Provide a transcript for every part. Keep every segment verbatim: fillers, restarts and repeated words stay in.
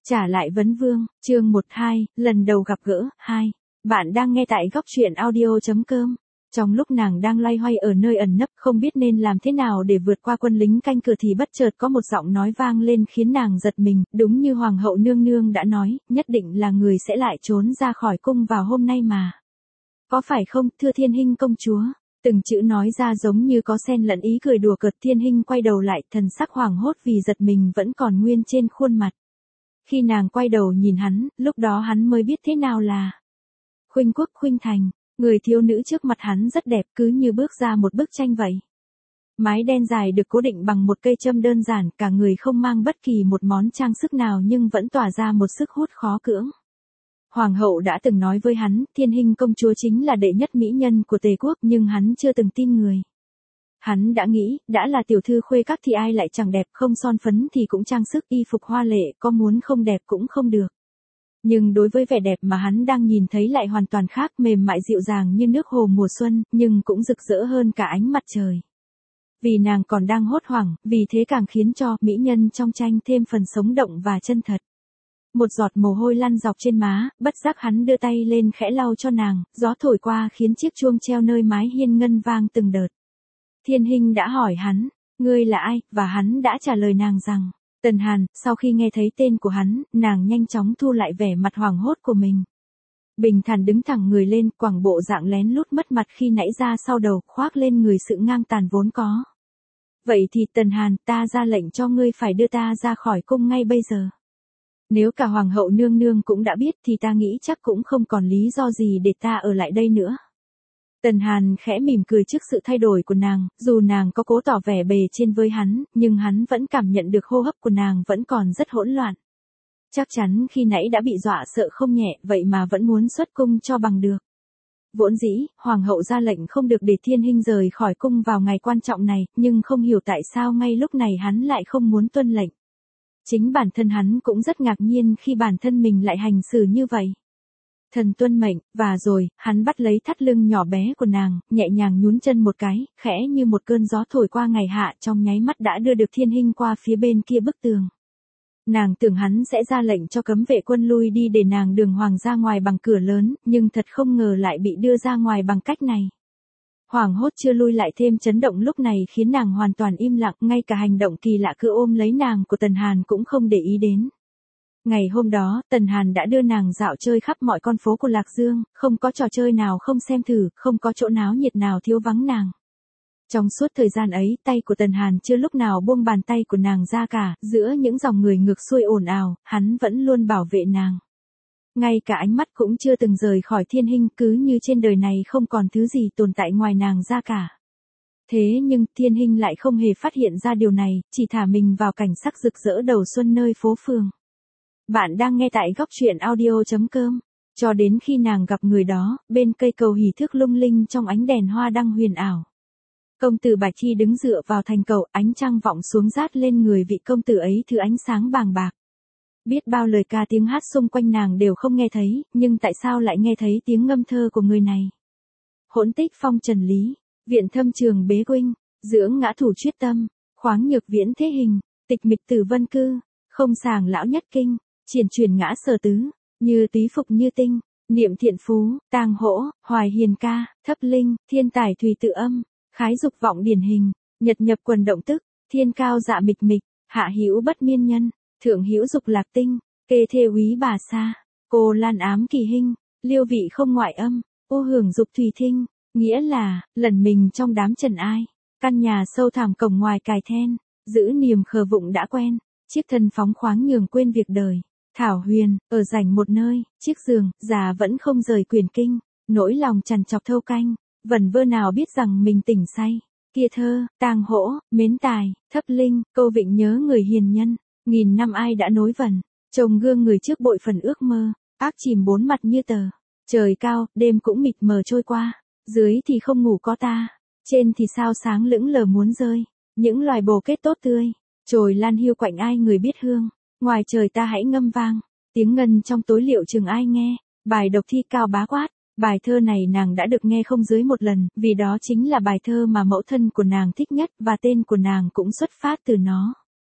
Trả lại vấn vương, chương một hai, lần đầu gặp gỡ, hai. Bạn đang nghe tại góc truyện audio chấm com. Trong lúc nàng đang loay hoay ở nơi ẩn nấp không biết nên làm thế nào để vượt qua quân lính canh cửa thì bất chợt có một giọng nói vang lên khiến nàng giật mình, đúng như Hoàng hậu nương nương đã nói, nhất định là người sẽ lại trốn ra khỏi cung vào hôm nay mà. Có phải không, thưa Thiên Hinh công chúa? Từng chữ nói ra giống như có xen lẫn ý cười đùa cợt. Thiên Hinh quay đầu lại, thần sắc hoảng hốt vì giật mình vẫn còn nguyên trên khuôn mặt. Khi nàng quay đầu nhìn hắn, lúc đó hắn mới biết thế nào là khuynh quốc khuynh thành. Người thiếu nữ trước mặt hắn rất đẹp, cứ như bước ra một bức tranh vậy. Mái đen dài được cố định bằng một cây châm đơn giản, cả người không mang bất kỳ một món trang sức nào nhưng vẫn tỏa ra một sức hút khó cưỡng. Hoàng hậu đã từng nói với hắn, Thiên Hinh công chúa chính là đệ nhất mỹ nhân của Tề quốc, nhưng hắn chưa từng tin người. Hắn đã nghĩ, đã là tiểu thư khuê các thì ai lại chẳng đẹp, không son phấn thì cũng trang sức y phục hoa lệ, có muốn không đẹp cũng không được. Nhưng đối với vẻ đẹp mà hắn đang nhìn thấy lại hoàn toàn khác, mềm mại dịu dàng như nước hồ mùa xuân, nhưng cũng rực rỡ hơn cả ánh mặt trời. Vì nàng còn đang hốt hoảng, vì thế càng khiến cho mỹ nhân trong tranh thêm phần sống động và chân thật. Một giọt mồ hôi lăn dọc trên má, bất giác hắn đưa tay lên khẽ lau cho nàng, gió thổi qua khiến chiếc chuông treo nơi mái hiên ngân vang từng đợt. Thiên Hinh đã hỏi hắn, ngươi là ai, và hắn đã trả lời nàng rằng, Tần Hàn. Sau khi nghe thấy tên của hắn, nàng nhanh chóng thu lại vẻ mặt hoảng hốt của mình. Bình thản đứng thẳng người lên, quẳng bộ dạng lén lút mất mặt khi nãy ra sau đầu, khoác lên người sự ngang tàn vốn có. Vậy thì Tần Hàn, ta ra lệnh cho ngươi phải đưa ta ra khỏi cung ngay bây giờ. Nếu cả Hoàng hậu nương nương cũng đã biết thì ta nghĩ chắc cũng không còn lý do gì để ta ở lại đây nữa. Tần Hàn khẽ mỉm cười trước sự thay đổi của nàng, dù nàng có cố tỏ vẻ bề trên với hắn, nhưng hắn vẫn cảm nhận được hô hấp của nàng vẫn còn rất hỗn loạn. Chắc chắn khi nãy đã bị dọa sợ không nhẹ, vậy mà vẫn muốn xuất cung cho bằng được. Vốn dĩ, Hoàng hậu ra lệnh không được để Thiên Hinh rời khỏi cung vào ngày quan trọng này, nhưng không hiểu tại sao ngay lúc này hắn lại không muốn tuân lệnh. Chính bản thân hắn cũng rất ngạc nhiên khi bản thân mình lại hành xử như vậy. Thần tuân mệnh, và rồi, hắn bắt lấy thắt lưng nhỏ bé của nàng, nhẹ nhàng nhún chân một cái, khẽ như một cơn gió thổi qua ngày hạ, trong nháy mắt đã đưa được Thiên Hinh qua phía bên kia bức tường. Nàng tưởng hắn sẽ ra lệnh cho cấm vệ quân lui đi để nàng đường hoàng ra ngoài bằng cửa lớn, nhưng thật không ngờ lại bị đưa ra ngoài bằng cách này. Hoảng hốt chưa lui lại thêm chấn động lúc này khiến nàng hoàn toàn im lặng, ngay cả hành động kỳ lạ cứ ôm lấy nàng của Tần Hàn cũng không để ý đến. Ngày hôm đó, Tần Hàn đã đưa nàng dạo chơi khắp mọi con phố của Lạc Dương, không có trò chơi nào không xem thử, không có chỗ náo nhiệt nào thiếu vắng nàng. Trong suốt thời gian ấy, tay của Tần Hàn chưa lúc nào buông bàn tay của nàng ra cả, giữa những dòng người ngược xuôi ồn ào, hắn vẫn luôn bảo vệ nàng. Ngay cả ánh mắt cũng chưa từng rời khỏi Thiên Hinh, cứ như trên đời này không còn thứ gì tồn tại ngoài nàng ra cả. Thế nhưng Thiên Hinh lại không hề phát hiện ra điều này, chỉ thả mình vào cảnh sắc rực rỡ đầu xuân nơi phố phường. Bạn đang nghe tại góc truyện audio chấm com. Cho đến khi nàng gặp người đó, bên cây cầu hỷ thước lung linh trong ánh đèn hoa đăng huyền ảo. Công tử Bạch Thi đứng dựa vào thành cầu, ánh trăng vọng xuống rát lên người vị công tử ấy thứ ánh sáng bàng bạc. Biết bao lời ca tiếng hát xung quanh nàng đều không nghe thấy, nhưng tại sao lại nghe thấy tiếng ngâm thơ của người này? Hỗn tích phong trần lý, viện thâm trường bế huynh, dưỡng ngã thủ chuyết tâm, khoáng nhược viễn thế hình, tịch mịch tử vân cư, không sàng lão nhất kinh, triển chuyển ngã sở tứ, như túy phục như tinh, niệm thiện phú, tàng hỗ, hoài hiền ca, thấp linh, thiên tài thùy tự âm, khái dục vọng điển hình, nhật nhập quần động tức, thiên cao dạ mịch mịch, hạ hữu bất miên nhân, thượng hữu dục lạc tinh, kê thê úy bà sa, cô lan ám kỳ hình, liêu vị không ngoại âm, ô hưởng dục thùy thinh, nghĩa là, lần mình trong đám trần ai, căn nhà sâu thẳm cổng ngoài cài then, giữ niềm khờ vụng đã quen, chiếc thân phóng khoáng nhường quên việc đời, thảo huyền, ở rảnh một nơi, chiếc giường, già vẫn không rời quyển kinh, nỗi lòng trằn trọc thâu canh, vẩn vơ nào biết rằng mình tỉnh say, kia thơ, tàng hỗ, mến tài, thấp linh, câu vịnh nhớ người hiền nhân. Nghìn năm ai đã nối vần, trông gương người trước bội phần ước mơ, ác chìm bốn mặt như tờ, trời cao, đêm cũng mịt mờ trôi qua, dưới thì không ngủ có ta, trên thì sao sáng lững lờ muốn rơi, những loài bồ kết tốt tươi, trồi lan hiu quạnh ai người biết hương, ngoài trời ta hãy ngâm vang, tiếng ngân trong tối liệu chừng ai nghe, bài độc thi cao bá quát, bài thơ này nàng đã được nghe không dưới một lần, vì đó chính là bài thơ mà mẫu thân của nàng thích nhất và tên của nàng cũng xuất phát từ nó.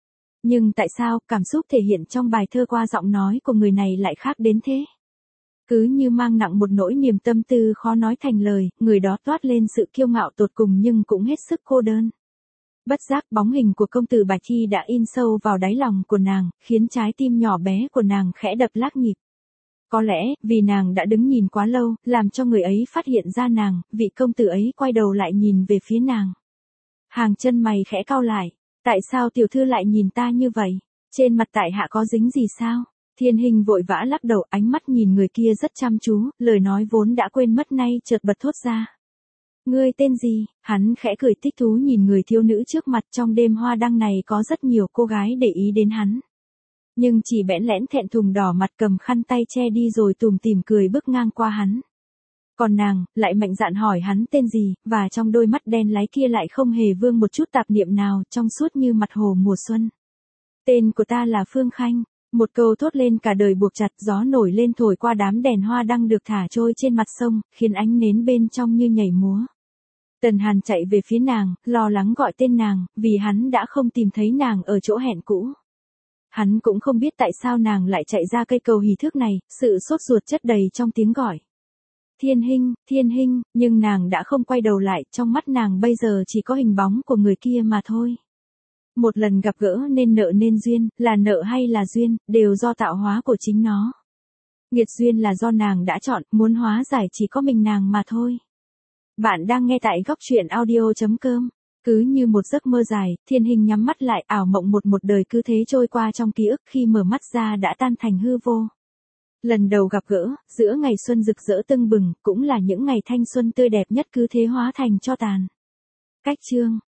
Nhưng tại sao cảm xúc thể hiện trong bài thơ qua giọng nói của người này lại khác đến thế? Cứ như mang nặng một nỗi niềm tâm tư khó nói thành lời, người đó toát lên sự kiêu ngạo tột cùng nhưng cũng hết sức cô đơn. Bất giác bóng hình của công tử Bạch Thi đã in sâu vào đáy lòng của nàng, khiến trái tim nhỏ bé của nàng khẽ đập lác nhịp. Có lẽ, vì nàng đã đứng nhìn quá lâu, làm cho người ấy phát hiện ra nàng, vị công tử ấy quay đầu lại nhìn về phía nàng. Hàng chân mày khẽ cau lại, tại sao tiểu thư lại nhìn ta như vậy? Trên mặt tại hạ có dính gì sao? Thiên Hình vội vã lắc đầu, ánh mắt nhìn người kia rất chăm chú, lời nói vốn đã quên mất nay chợt bật thốt ra. Ngươi tên gì? Hắn khẽ cười thích thú nhìn người thiếu nữ trước mặt, trong đêm hoa đăng này có rất nhiều cô gái để ý đến hắn. Nhưng chỉ bẽn lẽn thẹn thùng đỏ mặt cầm khăn tay che đi rồi tủm tỉm cười bước ngang qua hắn. Còn nàng, lại mạnh dạn hỏi hắn tên gì, và trong đôi mắt đen láy kia lại không hề vương một chút tạp niệm nào, trong suốt như mặt hồ mùa xuân. Tên của ta là Phương Khanh. Một câu thốt lên cả đời buộc chặt, gió nổi lên thổi qua đám đèn hoa đang được thả trôi trên mặt sông, khiến ánh nến bên trong như nhảy múa. Tần Hàn chạy về phía nàng, lo lắng gọi tên nàng, vì hắn đã không tìm thấy nàng ở chỗ hẹn cũ. Hắn cũng không biết tại sao nàng lại chạy ra cây cầu hì thước này, sự sốt ruột chất đầy trong tiếng gọi. Thiên Hinh, Thiên Hinh, nhưng nàng đã không quay đầu lại, trong mắt nàng bây giờ chỉ có hình bóng của người kia mà thôi. Một lần gặp gỡ nên nợ nên duyên, là nợ hay là duyên, đều do tạo hóa của chính nó. Nghiệt duyên là do nàng đã chọn, muốn hóa giải chỉ có mình nàng mà thôi. Bạn đang nghe tại góc truyện audio chấm com. Cứ như một giấc mơ dài, Thiên Hình nhắm mắt lại, ảo mộng một một đời cứ thế trôi qua trong ký ức, khi mở mắt ra đã tan thành hư vô. Lần đầu gặp gỡ, giữa ngày xuân rực rỡ tưng bừng, cũng là những ngày thanh xuân tươi đẹp nhất cứ thế hóa thành tro tàn. Cách chương